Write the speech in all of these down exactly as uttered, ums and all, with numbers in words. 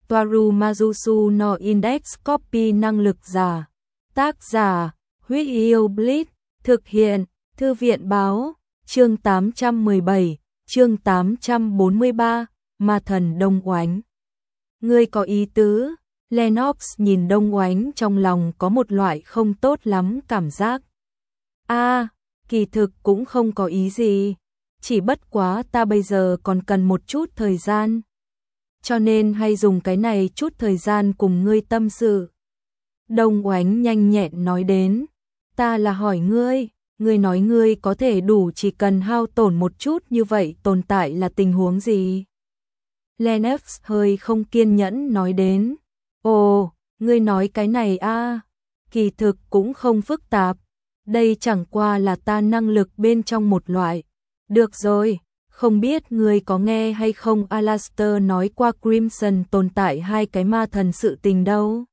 Toaru Majusu no Index Copy năng lực giả. Tác giả, Huyết Yêu Blitz, thực hiện, Thư viện báo, chương tám trăm mười bảy, chương tám trăm bốn mươi ba, Ma thần Đông Oánh. Ngươi có ý tứ, Lennox nhìn Đông Oánh trong lòng có một loại không tốt lắm cảm giác. A, à, kỳ thực cũng không có ý gì, chỉ bất quá ta bây giờ còn cần một chút thời gian. Cho nên hay dùng cái này chút thời gian cùng ngươi tâm sự. Đông Oánh nhanh nhẹn nói đến, ta là hỏi ngươi, ngươi nói ngươi có thể đủ chỉ cần hao tổn một chút như vậy tồn tại là tình huống gì? Lennox hơi không kiên nhẫn nói đến, ồ, ngươi nói cái này a, à, kỳ thực cũng không phức tạp, đây chẳng qua là ta năng lực bên trong một loại. Được rồi, không biết ngươi có nghe hay không Alastair nói qua Crimson tồn tại hai cái ma thần sự tình đâu?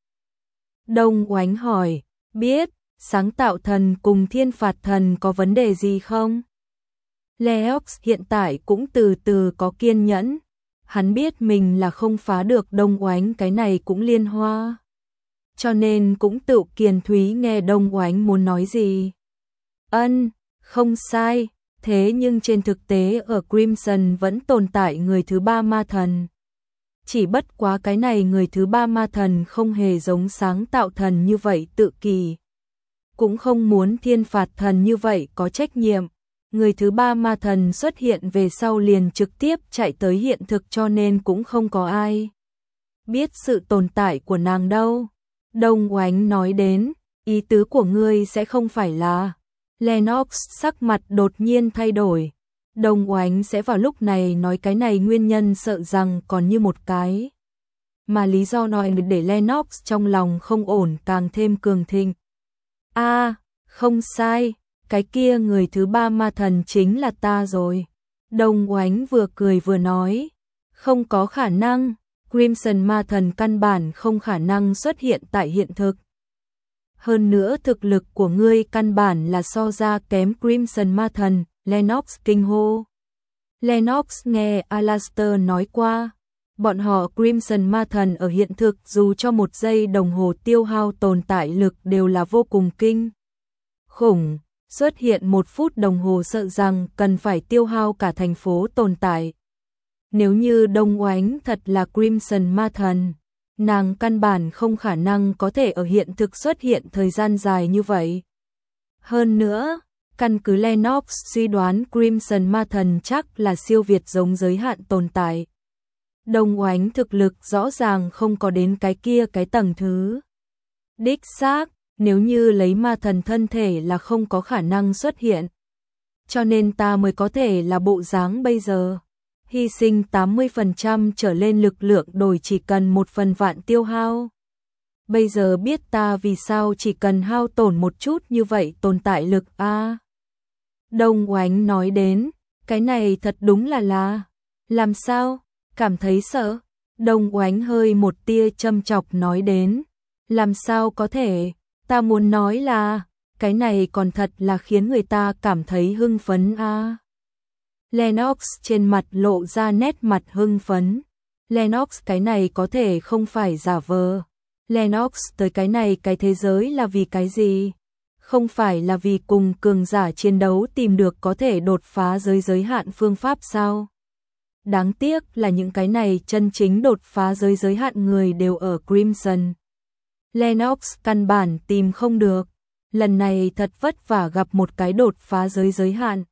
Đông Oánh hỏi, biết, sáng tạo thần cùng thiên phạt thần có vấn đề gì không? Lennox hiện tại cũng từ từ có kiên nhẫn, hắn biết mình là không phá được Đông Oánh cái này cũng liên hoa. Cho nên cũng tự kiền thúy nghe Đông Oánh muốn nói gì. Ân, không sai, thế nhưng trên thực tế ở Crimson vẫn tồn tại người thứ ba ma thần. Chỉ bất quá cái này người thứ ba ma thần không hề giống sáng tạo thần như vậy tự kỳ. Cũng không muốn thiên phạt thần như vậy có trách nhiệm. Người thứ ba ma thần xuất hiện về sau liền trực tiếp chạy tới hiện thực cho nên cũng không có ai biết sự tồn tại của nàng đâu. Đông Oánh nói đến, ý tứ của ngươi sẽ không phải là... Lennox sắc mặt đột nhiên thay đổi. Đông Oánh sẽ vào lúc này nói cái này nguyên nhân sợ rằng còn như một cái. Mà lý do nói để Lennox trong lòng không ổn càng thêm cường thịnh. A, à, không sai, cái kia người thứ ba ma thần chính là ta rồi. Đông Oánh vừa cười vừa nói, không có khả năng, Crimson ma thần căn bản không khả năng xuất hiện tại hiện thực. Hơn nữa thực lực của ngươi căn bản là so ra kém Crimson ma thần, Lennox kinh hô. Lennox nghe Alastair nói qua, bọn họ Crimson ma thần ở hiện thực dù cho một giây đồng hồ tiêu hao tồn tại lực đều là vô cùng kinh khủng, xuất hiện một phút đồng hồ sợ rằng cần phải tiêu hao cả thành phố tồn tại. Nếu như Đông Oánh thật là Crimson ma thần, nàng căn bản không khả năng có thể ở hiện thực xuất hiện thời gian dài như vậy. Hơn nữa, căn cứ Lennox suy đoán Crimson ma thần chắc là siêu việt giống giới hạn tồn tại. Đông Oánh thực lực rõ ràng không có đến cái kia cái tầng thứ. Đích xác, nếu như lấy ma thần thân thể là không có khả năng xuất hiện. Cho nên ta mới có thể là bộ dáng bây giờ. Hy sinh tám mươi phần trăm trở lên lực lượng đổi chỉ cần một phần vạn tiêu hao. Bây giờ biết ta vì sao chỉ cần hao tổn một chút như vậy tồn tại lực a. À, Đông Oánh nói đến, cái này thật đúng là là, làm sao, cảm thấy sợ? Đông Oánh hơi một tia châm chọc nói đến, làm sao có thể, ta muốn nói là, cái này còn thật là khiến người ta cảm thấy hưng phấn a. À. Lennox trên mặt lộ ra nét mặt hưng phấn. Lennox cái này có thể không phải giả vờ. Lennox tới cái này cái thế giới là vì cái gì? Không phải là vì cùng cường giả chiến đấu tìm được có thể đột phá giới giới hạn phương pháp sao? Đáng tiếc là những cái này chân chính đột phá giới giới hạn người đều ở Crimson. Lennox căn bản tìm không được. Lần này thật vất vả gặp một cái đột phá giới giới hạn.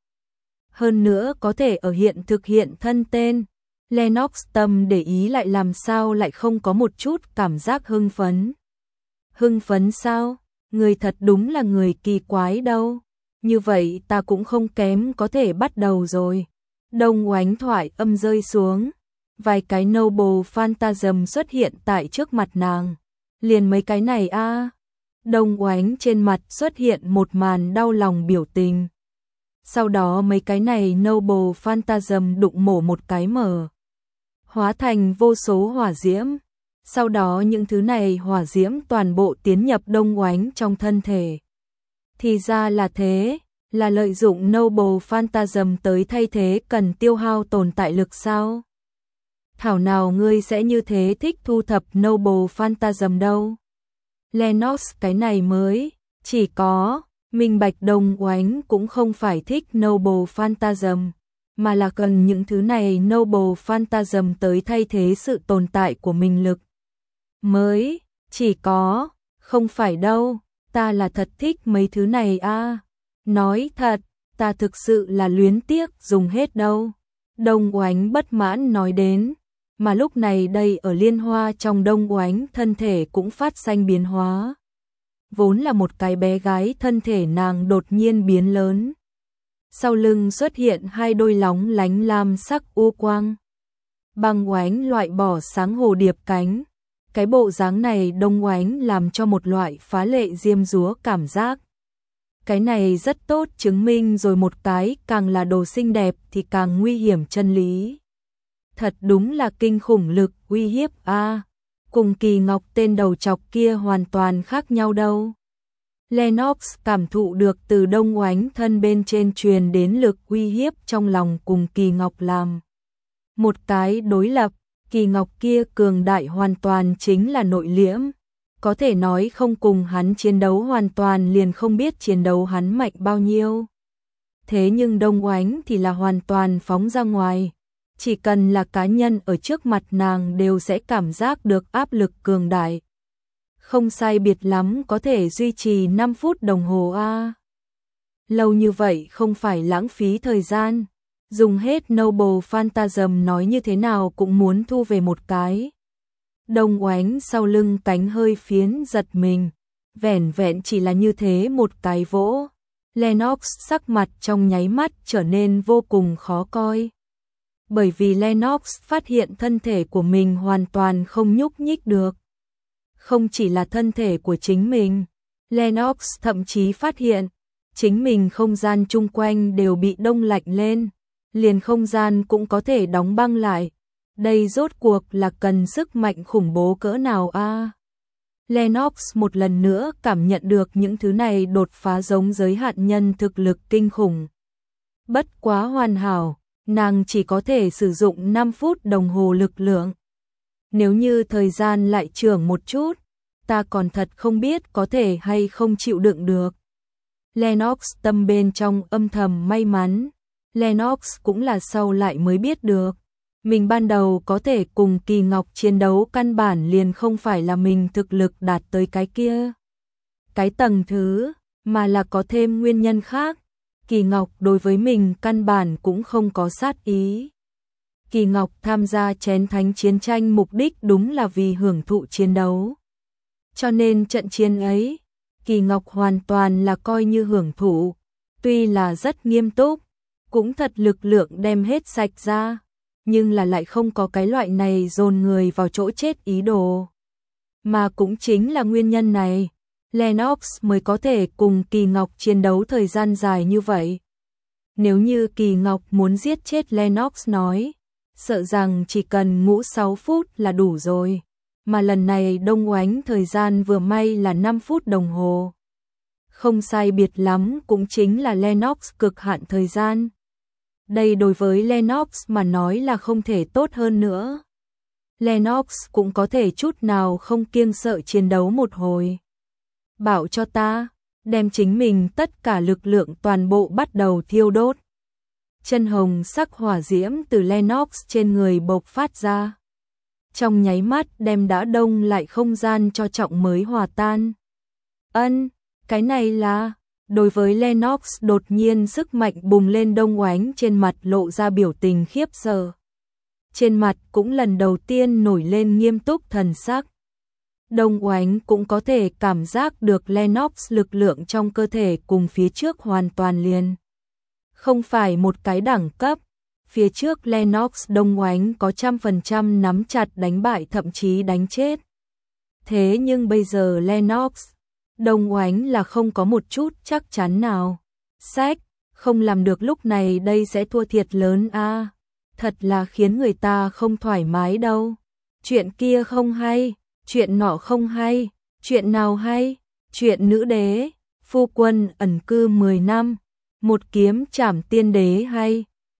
Hơn nữa có thể ở hiện thực hiện thân tên. Lennox tâm để ý lại làm sao lại không có một chút cảm giác hưng phấn. Hưng phấn sao? Người thật đúng là người kỳ quái đâu. Như vậy ta cũng không kém có thể bắt đầu rồi. Đông Oánh thoại âm rơi xuống. Vài cái Noble Phantasm xuất hiện tại trước mặt nàng. Liền mấy cái này a. À. Đông Oánh trên mặt xuất hiện một màn đau lòng biểu tình. Sau đó mấy cái này Noble Phantasm đụng mổ một cái mở. Hóa thành vô số hỏa diễm. Sau đó những thứ này hỏa diễm toàn bộ tiến nhập Đông Oánh trong thân thể. Thì ra là thế, là lợi dụng Noble Phantasm tới thay thế cần tiêu hao tồn tại lực sao? thảo nào ngươi sẽ như thế thích thu thập Noble Phantasm đâu. Lennox cái này mới, chỉ có, minh bạch Đông Oánh cũng không phải thích Noble Phantasm, mà là cần những thứ này Noble Phantasm tới thay thế sự tồn tại của mình lực. Mới, chỉ có, không phải đâu, ta là thật thích mấy thứ này a. Nói thật, ta thực sự là luyến tiếc dùng hết đâu. Đông Oánh bất mãn nói đến, mà lúc này đây ở liên hoa trong Đông Oánh thân thể cũng phát sinh biến hóa. Vốn là một cái bé gái thân thể nàng đột nhiên biến lớn. Sau lưng xuất hiện hai đôi lóng lánh lam sắc u quang. Băng Oánh loại bỏ sáng hồ điệp cánh. Cái bộ dáng này Đông Oánh làm cho một loại phá lệ diêm dúa cảm giác. Cái này rất tốt chứng minh rồi một cái càng là đồ xinh đẹp thì càng nguy hiểm chân lý. Thật đúng là kinh khủng lực uy hiếp a. À, cùng Kỳ Ngọc tên đầu chọc kia hoàn toàn khác nhau đâu. Lennox cảm thụ được từ Đông Oánh thân bên trên truyền đến lực uy hiếp trong lòng cùng Kỳ Ngọc làm. Một cái đối lập, Kỳ Ngọc kia cường đại hoàn toàn chính là nội liễm. Có thể nói không cùng hắn chiến đấu hoàn toàn liền không biết chiến đấu hắn mạnh bao nhiêu. Thế nhưng Đông Oánh thì là hoàn toàn phóng ra ngoài. Chỉ cần là cá nhân ở trước mặt nàng đều sẽ cảm giác được áp lực cường đại. Không sai biệt lắm có thể duy trì năm phút đồng hồ a. Lâu như vậy không phải lãng phí thời gian. Dùng hết Noble Phantasm nói như thế nào cũng muốn thu về một cái. Đông Oánh sau lưng cánh hơi phiến giật mình. Vẻn vẹn chỉ là như thế một cái vỗ. Lennox sắc mặt trong nháy mắt trở nên vô cùng khó coi. Bởi vì Lennox phát hiện thân thể của mình hoàn toàn không nhúc nhích được. Không chỉ là thân thể của chính mình, Lennox thậm chí phát hiện chính mình không gian chung quanh đều bị đông lạnh lên, liền không gian cũng có thể đóng băng lại. Đây rốt cuộc là cần sức mạnh khủng bố cỡ nào a? À? Lennox một lần nữa cảm nhận được những thứ này đột phá giống giới hạn nhân thực lực kinh khủng. Bất quá hoàn hảo, nàng chỉ có thể sử dụng năm phút đồng hồ lực lượng. Nếu như thời gian lại trưởng một chút, ta còn thật không biết có thể hay không chịu đựng được. Lennox tâm bên trong âm thầm may mắn. Lennox cũng là sau lại mới biết được. Mình ban đầu có thể cùng Kỳ Ngọc chiến đấu căn bản liền không phải là mình thực lực đạt tới cái kia. Cái tầng thứ, mà là có thêm nguyên nhân khác. Kỳ Ngọc đối với mình căn bản cũng không có sát ý. Kỳ Ngọc tham gia chén thánh chiến tranh mục đích đúng là vì hưởng thụ chiến đấu. Cho nên trận chiến ấy, Kỳ Ngọc hoàn toàn là coi như hưởng thụ, tuy là rất nghiêm túc, cũng thật lực lượng đem hết sạch ra, nhưng là lại không có cái loại này dồn người vào chỗ chết ý đồ. Mà cũng chính là nguyên nhân này, Lennox mới có thể cùng Kỳ Ngọc chiến đấu thời gian dài như vậy. Nếu như Kỳ Ngọc muốn giết chết Lennox nói, sợ rằng chỉ cần ngủ sáu phút là đủ rồi. Mà lần này Đông Oánh thời gian vừa may là năm phút đồng hồ. Không sai biệt lắm cũng chính là Lennox cực hạn thời gian. Đây đối với Lennox mà nói là không thể tốt hơn nữa. Lennox cũng có thể chút nào không kiêng sợ chiến đấu một hồi. Bảo cho ta, đem chính mình tất cả lực lượng toàn bộ bắt đầu thiêu đốt. Chân hồng sắc hỏa diễm từ Lennox trên người bộc phát ra. Trong nháy mắt đem đã đông lại không gian cho trọng mới hòa tan. Ân, cái này là... Đối với Lennox đột nhiên sức mạnh bùng lên Đông Oánh trên mặt lộ ra biểu tình khiếp sợ. Trên mặt cũng lần đầu tiên nổi lên nghiêm túc thần sắc. Đông Oánh cũng có thể cảm giác được Lennox lực lượng trong cơ thể cùng phía trước hoàn toàn liền. Không phải một cái đẳng cấp. Phía trước Lennox Đông Oánh có trăm phần trăm nắm chặt đánh bại thậm chí đánh chết. Thế nhưng bây giờ Lennox, Đông Oánh là không có một chút chắc chắn nào. Sách, không làm được lúc này đây sẽ thua thiệt lớn a. À, thật là khiến người ta không thoải mái đâu. Chuyện kia không hay, chuyện nọ không hay, chuyện nào hay, chuyện nữ đế, phu quân ẩn cư mười năm, một kiếm trảm tiên đế hay.